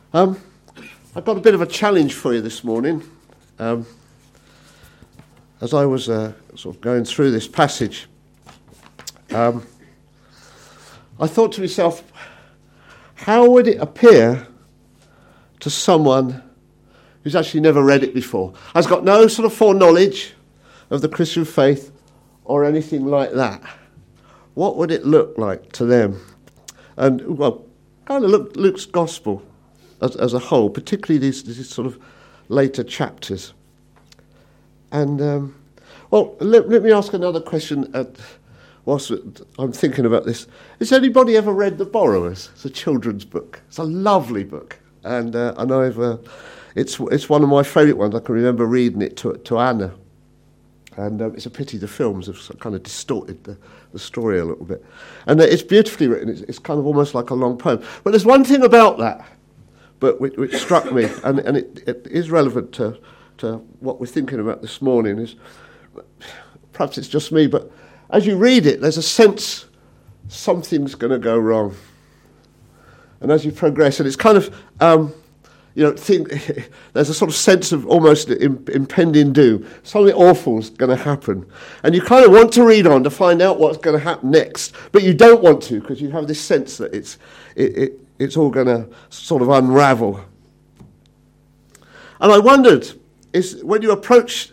I've got a bit of a challenge for you this morning. As I was sort of going through this passage, I thought to myself, how would it appear to someone who's actually never read it before, has got no sort of foreknowledge of the Christian faith or anything like that? What would it look like to them? And, well, kind of look Luke's gospel as a whole, particularly these sort of later chapters. And, let me ask another question whilst I'm thinking about this. Has anybody ever read The Borrowers? It's a children's book. It's a lovely book. And I know it's one of my favourite ones. I can remember reading it to Anna. And it's a pity the films have kind of distorted the story a little bit. And it's beautifully written. It's kind of almost like a long poem. But there's one thing about that, but which struck me, and it is relevant to what we're thinking about this morning, is perhaps it's just me, but as you read it, there's a sense something's going to go wrong. And as you progress, and it's kind of, there's a sort of sense of almost impending doom. Something awful is going to happen. And you kind of want to read on to find out what's going to happen next, but you don't want to because you have this sense that it's all going to sort of unravel. And I wondered, is when you approach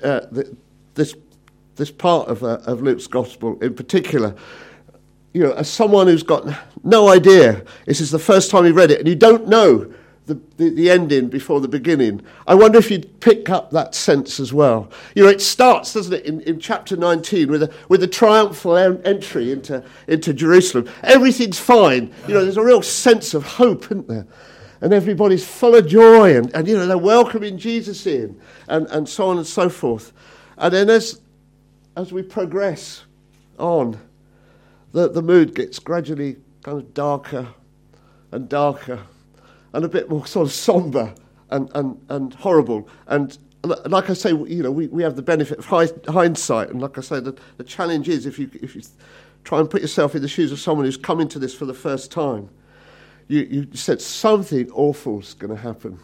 this part of Luke's gospel in particular, as someone who's got no idea, this is the first time you read it, and you don't know the ending before the beginning, I wonder if you'd pick up that sense as well. It starts, doesn't it, in chapter 19 with a triumphal entry into Jerusalem. Everything's fine. There's a real sense of hope, isn't there? And everybody's full of joy, and they're welcoming Jesus in, and so on and so forth. And then as we progress on, the mood gets gradually kind of darker and darker, and a bit more sort of sombre and horrible. And like I say, we have the benefit of hindsight. And like I say, the challenge is if you try and put yourself in the shoes of someone who's come into this for the first time, you said something awful's going to happen,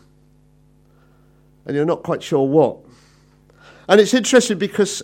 and you're not quite sure what. And it's interesting because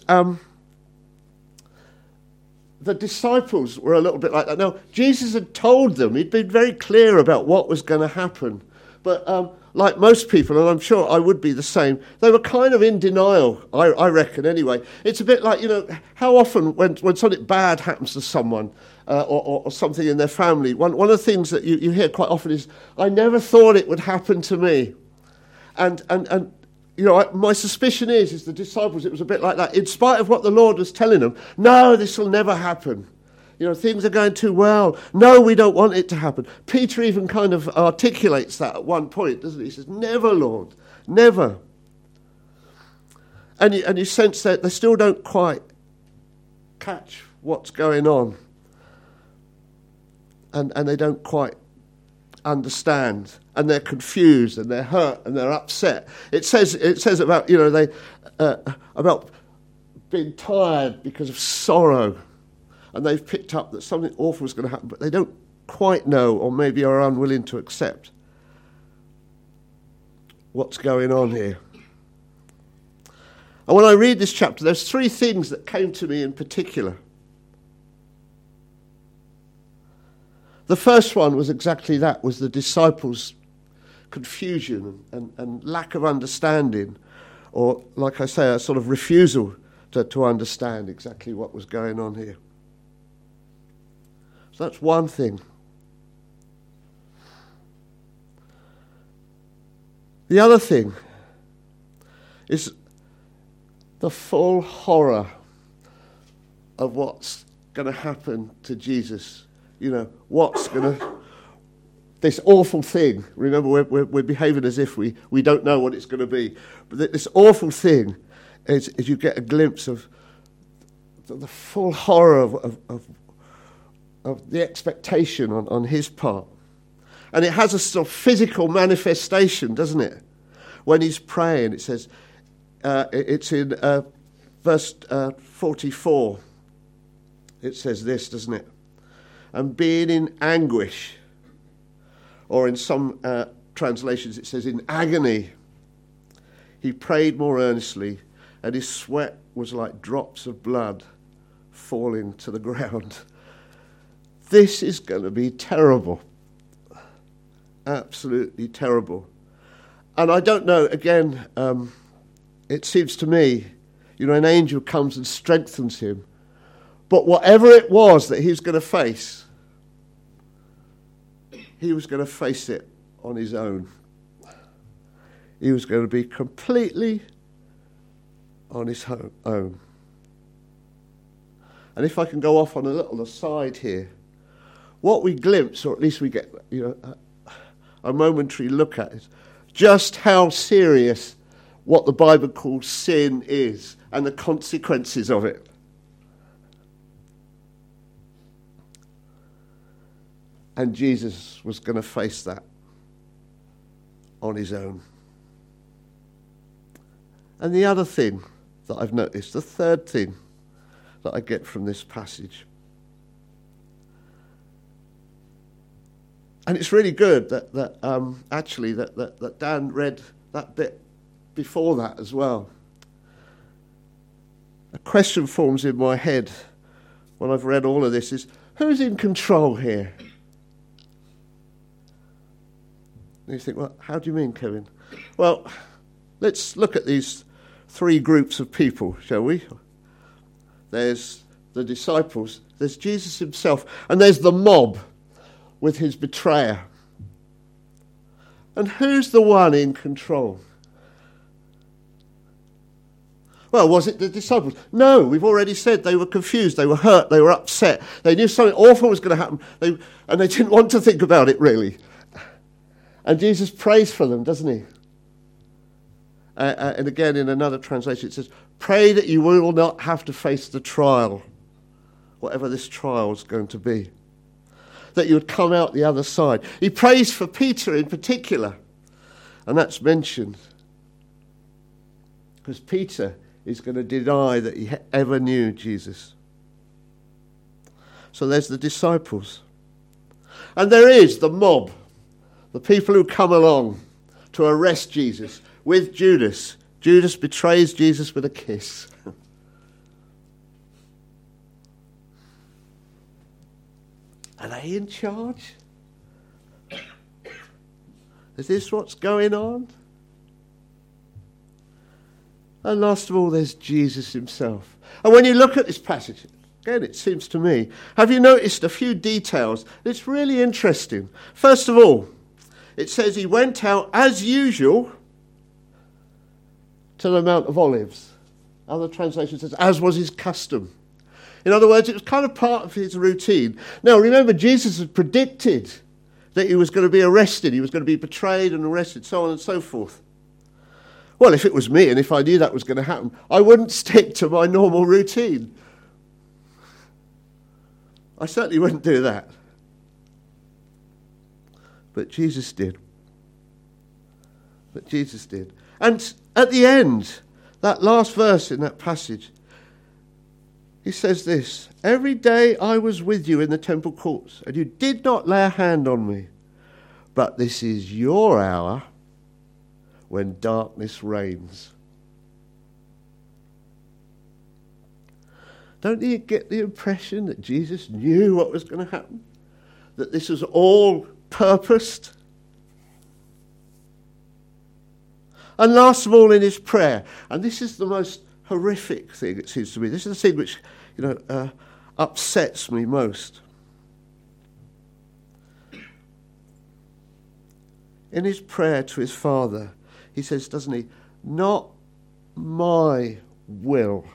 the disciples were a little bit like that. Now, Jesus had told them, he'd been very clear about what was going to happen. But like most people, and I'm sure I would be the same, they were kind of in denial, I reckon anyway. It's a bit like, how often when something bad happens to someone or something in their family, one of the things that you hear quite often is, I never thought it would happen to me. And my suspicion is the disciples, it was a bit like that. In spite of what the Lord was telling them, no, this will never happen. Things are going too well. No, we don't want it to happen. Peter even kind of articulates that at one point, doesn't he? He says, never, Lord, never. And you sense that they still don't quite catch what's going on. And they don't quite understand, and they're confused, and they're hurt, and they're upset. It says about they about being tired because of sorrow, and they've picked up that something awful is going to happen, but they don't quite know, or maybe are unwilling to accept what's going on here. And when I read this chapter, there's three things that came to me in particular. The first one was exactly that, was the disciples' confusion and lack of understanding, or, like I say, a sort of refusal to understand exactly what was going on here. So that's one thing. The other thing is the full horror of what's going to happen to Jesus. What's going to... This awful thing. Remember, we're behaving as if we don't know what it's going to be. But this awful thing is you get a glimpse of the full horror of the expectation on his part. And it has a sort of physical manifestation, doesn't it? When he's praying, it says, it's in verse 44. It says this, doesn't it? And being in anguish, or in some translations it says in agony. He prayed more earnestly, and his sweat was like drops of blood falling to the ground. This is going to be terrible. Absolutely terrible. And I don't know, again, it seems to me, an angel comes and strengthens him. But whatever it was that he was going to face, he was going to face it on his own. He was going to be completely on his own. And if I can go off on a little aside here, what we glimpse, or at least we get a momentary look at, is just how serious what the Bible calls sin is and the consequences of it. And Jesus was going to face that on his own. And the other thing that I've noticed, the third thing that I get from this passage, and it's really good that Dan read that bit before that as well. A question forms in my head when I've read all of this is, who's in control here? And you think, well, how do you mean, Kevin? Well, let's look at these three groups of people, shall we? There's the disciples, there's Jesus himself, and there's the mob with his betrayer. And who's the one in control? Well, was it the disciples? No, we've already said they were confused, they were hurt, they were upset. They knew something awful was going to happen, and they didn't want to think about it, really. And Jesus prays for them, doesn't he? And again, in another translation, it says, pray that you will not have to face the trial, whatever this trial is going to be. That you would come out the other side. He prays for Peter in particular. And that's mentioned. Because Peter is going to deny that he ever knew Jesus. So there's the disciples. And there is the mob. The people who come along to arrest Jesus with Judas. Judas betrays Jesus with a kiss. Are they in charge? Is this what's going on? And last of all, there's Jesus himself. And when you look at this passage, again, it seems to me, have you noticed a few details? It's really interesting. First of all, it says he went out as usual to the Mount of Olives. Other translation says, as was his custom. In other words, it was kind of part of his routine. Now, remember, Jesus had predicted that he was going to be arrested. He was going to be betrayed and arrested, so on and so forth. Well, if it was me and if I knew that was going to happen, I wouldn't stick to my normal routine. I certainly wouldn't do that. But Jesus did. And at the end, that last verse in that passage, he says this, every day I was with you in the temple courts, and you did not lay a hand on me. But this is your hour when darkness reigns. Don't you get the impression that Jesus knew what was going to happen? That this was all purposed? And last of all, in his prayer, and this is the most horrific thing, it seems to me. This is the thing which, upsets me most. In his prayer to his Father, he says, doesn't he, not my will,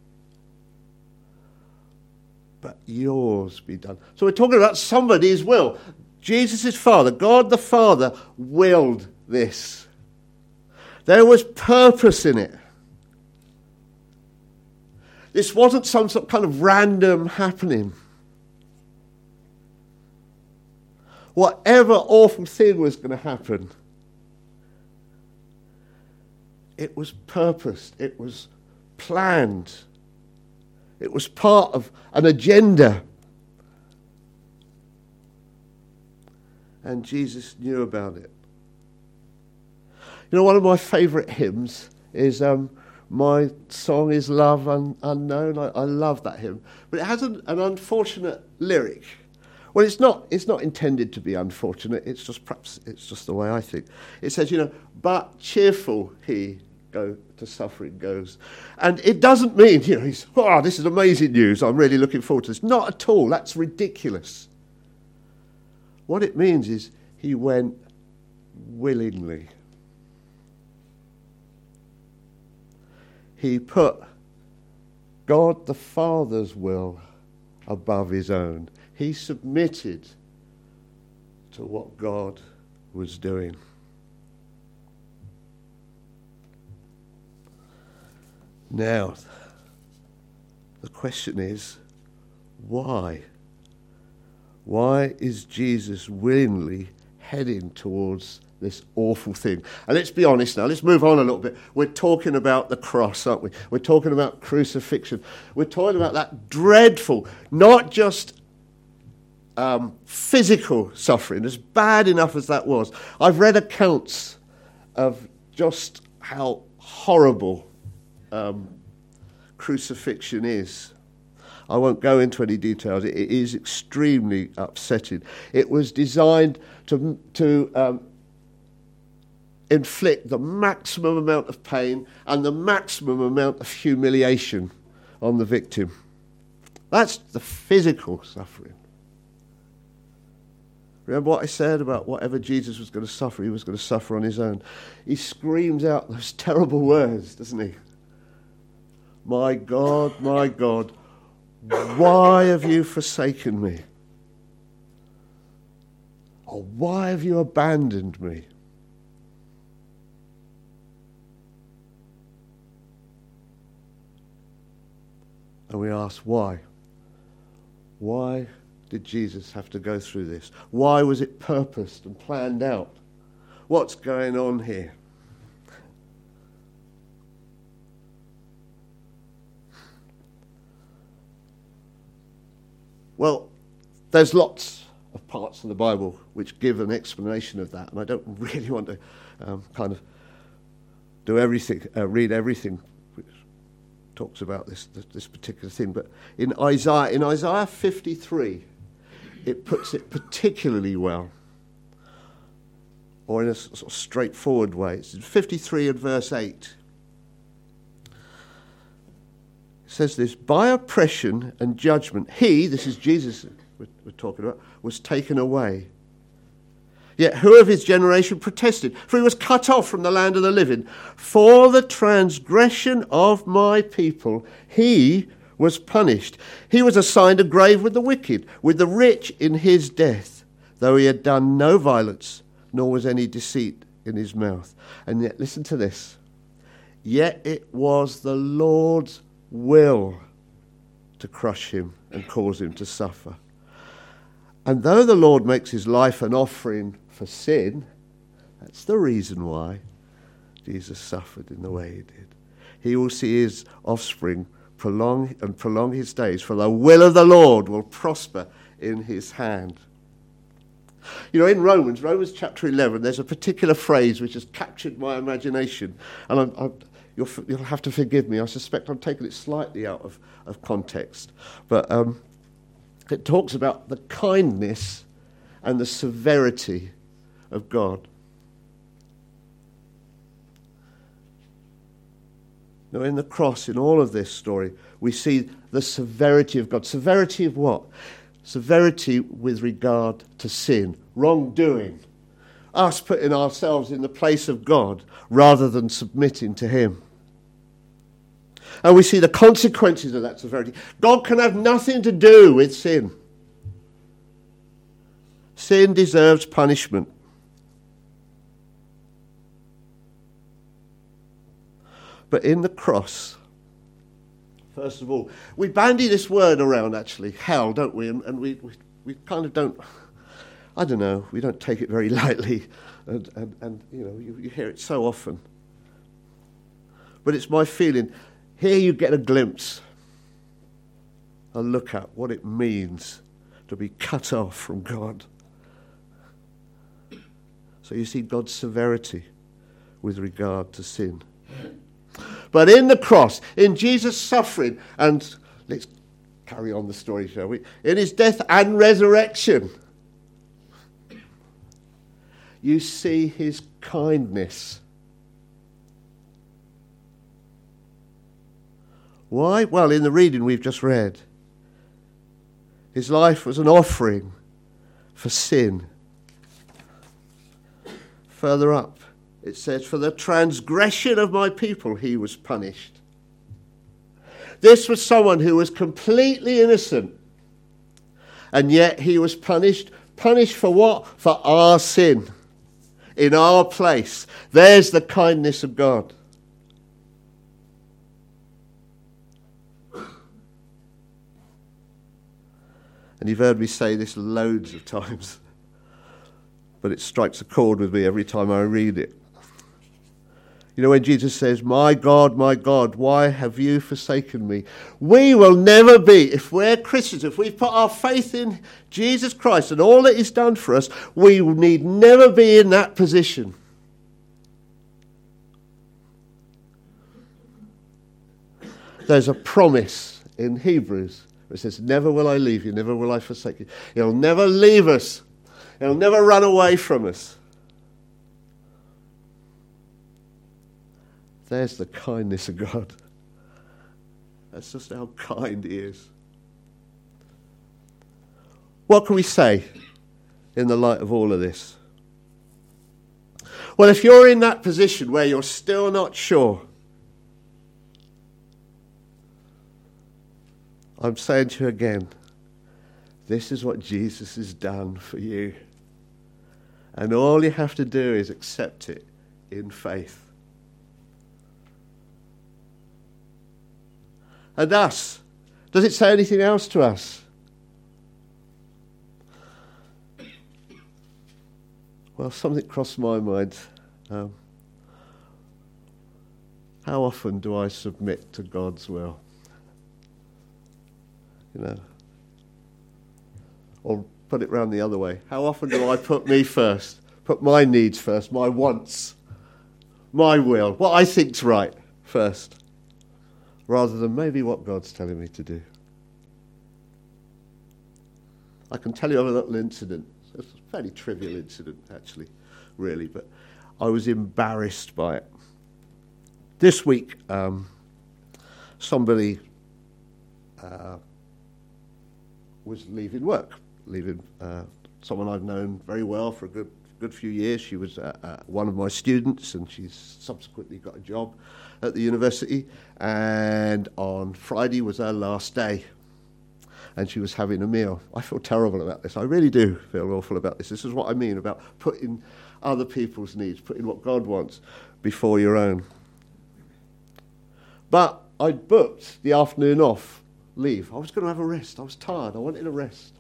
but yours be done. So we're talking about somebody's will. Jesus' Father, God the Father, willed this. There was purpose in it. This wasn't some sort of kind of random happening. Whatever awful thing was going to happen, it was purposed, it was planned, it was part of an agenda. And Jesus knew about it. You know, one of my favourite hymns is My Song is Love Unknown. I love that hymn. But it has an unfortunate lyric. Well, it's not intended to be unfortunate. It's just the way I think. It says, you know, but cheerful he go to suffering goes. And it doesn't mean, you know, this is amazing news. I'm really looking forward to this. Not at all. That's ridiculous. What it means is he went willingly. He put God the Father's will above his own. He submitted to what God was doing. Now, the question is, why? Why is Jesus willingly heading towards this awful thing? And let's be honest now, let's move on a little bit. We're talking about the cross, aren't we? We're talking about crucifixion. We're talking about that dreadful, not just physical suffering, as bad enough as that was. I've read accounts of just how horrible crucifixion is. I won't go into any details. It is extremely upsetting. It was designed to inflict the maximum amount of pain and the maximum amount of humiliation on the victim. That's the physical suffering. Remember what I said about whatever Jesus was going to suffer, he was going to suffer on his own. He screams out those terrible words, doesn't he? My God, why have you forsaken me? Or why have you abandoned me? And we ask, why? Why did Jesus have to go through this? Why was it purposed and planned out? What's going on here? Well, there's lots of parts of the Bible which give an explanation of that, and I don't really want to kind of do everything, read everything which talks about this particular thing. But in Isaiah 53, it puts it particularly well, or in a sort of straightforward way. It's in 53 and verse 8. It says this: by oppression and judgment, he, this is Jesus we're talking about, was taken away. Yet who of his generation protested? For he was cut off from the land of the living. For the transgression of my people, he was punished. He was assigned a grave with the wicked, with the rich in his death, though he had done no violence, nor was any deceit in his mouth. And yet, listen to this. Yet it was the Lord's will to crush him and cause him to suffer. And though the Lord makes his life an offering for sin, that's the reason why Jesus suffered in the way he did. He will see his offspring prolong his days, for the will of the Lord will prosper in his hand. You know, in Romans chapter 11, there's a particular phrase which has captured my imagination, and you'll have to forgive me. I suspect I'm taking it slightly out of context, but it talks about the kindness and the severity of God. Now, in the cross, in all of this story, we see the severity of God. Severity of what? Severity with regard to sin, wrongdoing, us putting ourselves in the place of God rather than submitting to him. And we see the consequences of that severity. God can have nothing to do with sin. Sin deserves punishment. But in the cross, first of all, we bandy this word around, actually, hell, don't we? And we kind of don't, I don't know, we don't take it very lightly. And you know, you hear it so often. But it's my feeling, here you get a glimpse, a look at what it means to be cut off from God. So you see God's severity with regard to sin. But in the cross, in Jesus' suffering, and let's carry on the story, shall we? In his death and resurrection, you see his kindness. Why? Well, in the reading we've just read, his life was an offering for sin. Further up, it says, for the transgression of my people he was punished. This was someone who was completely innocent, and yet he was punished. Punished for what? For our sin, in our place. There's the kindness of God. And you've heard me say this loads of times, but it strikes a chord with me every time I read it. You know, when Jesus says, my God, why have you forsaken me? We will never be, if we're Christians, if we've put our faith in Jesus Christ and all that he's done for us, we need never be in that position. There's a promise in Hebrews. It says, never will I leave you, never will I forsake you. He'll never leave us. He'll never run away from us. There's the kindness of God. That's just how kind he is. What can we say in the light of all of this? Well, if you're in that position where you're still not sure, I'm saying to you again, this is what Jesus has done for you. And all you have to do is accept it in faith. And us, does it say anything else to us? Well, something crossed my mind. How often do I submit to God's will? You know, or put it round the other way. How often do I put me first, put my needs first, my wants, my will, what I think's right first, rather than maybe what God's telling me to do? I can tell you of a little incident. It's a fairly trivial incident, actually, really, but I was embarrassed by it. This week, somebody was leaving work, someone I've known very well for a good few years. She was one of my students, and she's subsequently got a job at the university. And on Friday was her last day, and she was having a meal. I feel terrible about this. I really do feel awful about this. This is what I mean about putting other people's needs, putting what God wants before your own. But I'd booked the afternoon off. Leave. I was going to have a rest. I was tired. I wanted a rest.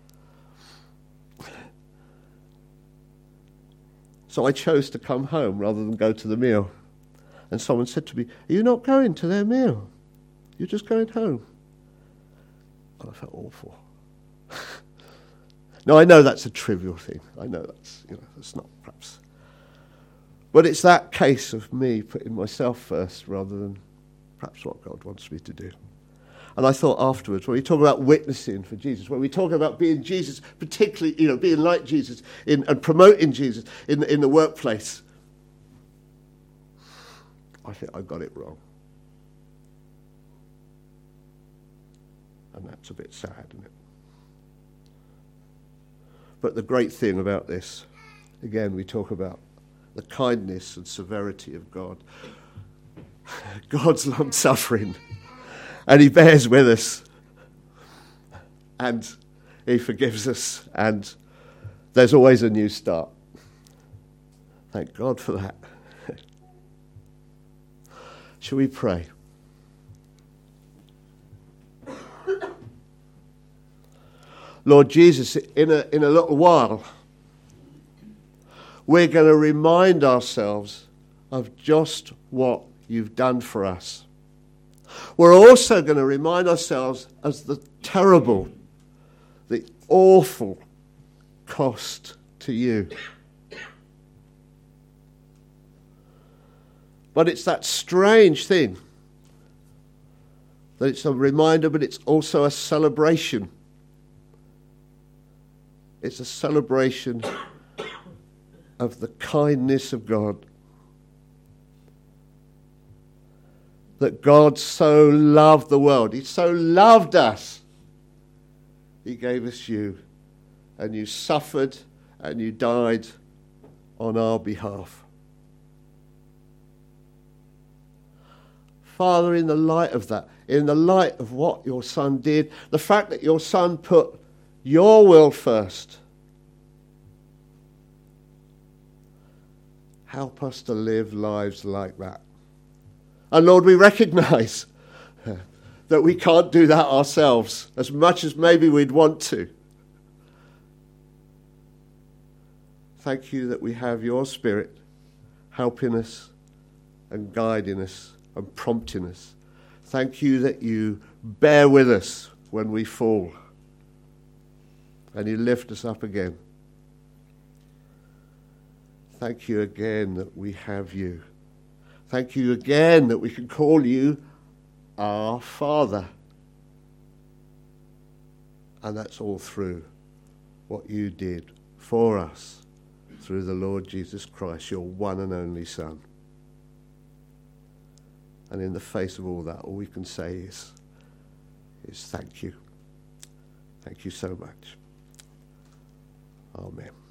So I chose to come home rather than go to the meal. And someone said to me, are you not going to their meal? You're just going home. And I felt awful. Now, I know that's a trivial thing. I know that's not perhaps. But it's that case of me putting myself first rather than perhaps what God wants me to do. And I thought afterwards, when we talk about witnessing for Jesus, when we talk about being Jesus, particularly, being like Jesus and promoting Jesus in the workplace, I think I got it wrong. And that's a bit sad, isn't it? But the great thing about this, again, we talk about the kindness and severity of God. God's long suffering. And he bears with us. And he forgives us. And there's always a new start. Thank God for that. Shall we pray? Lord Jesus, in a little while, we're going to remind ourselves of just what you've done for us. We're also going to remind ourselves of the terrible, the awful cost to you. But it's that strange thing that it's a reminder, but it's also a celebration. It's a celebration of the kindness of God. That God so loved the world. He so loved us. He gave us you. And you suffered and you died on our behalf. Father, in the light of that, in the light of what your Son did, the fact that your Son put your will first, help us to live lives like that. And Lord, we recognize that we can't do that ourselves as much as maybe we'd want to. Thank you that we have your Spirit helping us and guiding us and prompting us. Thank you that you bear with us when we fall and you lift us up again. Thank you again that we have you. Thank you again that we can call you our Father. And that's all through what you did for us through the Lord Jesus Christ, your one and only Son. And in the face of all that, all we can say is thank you. Thank you so much. Amen.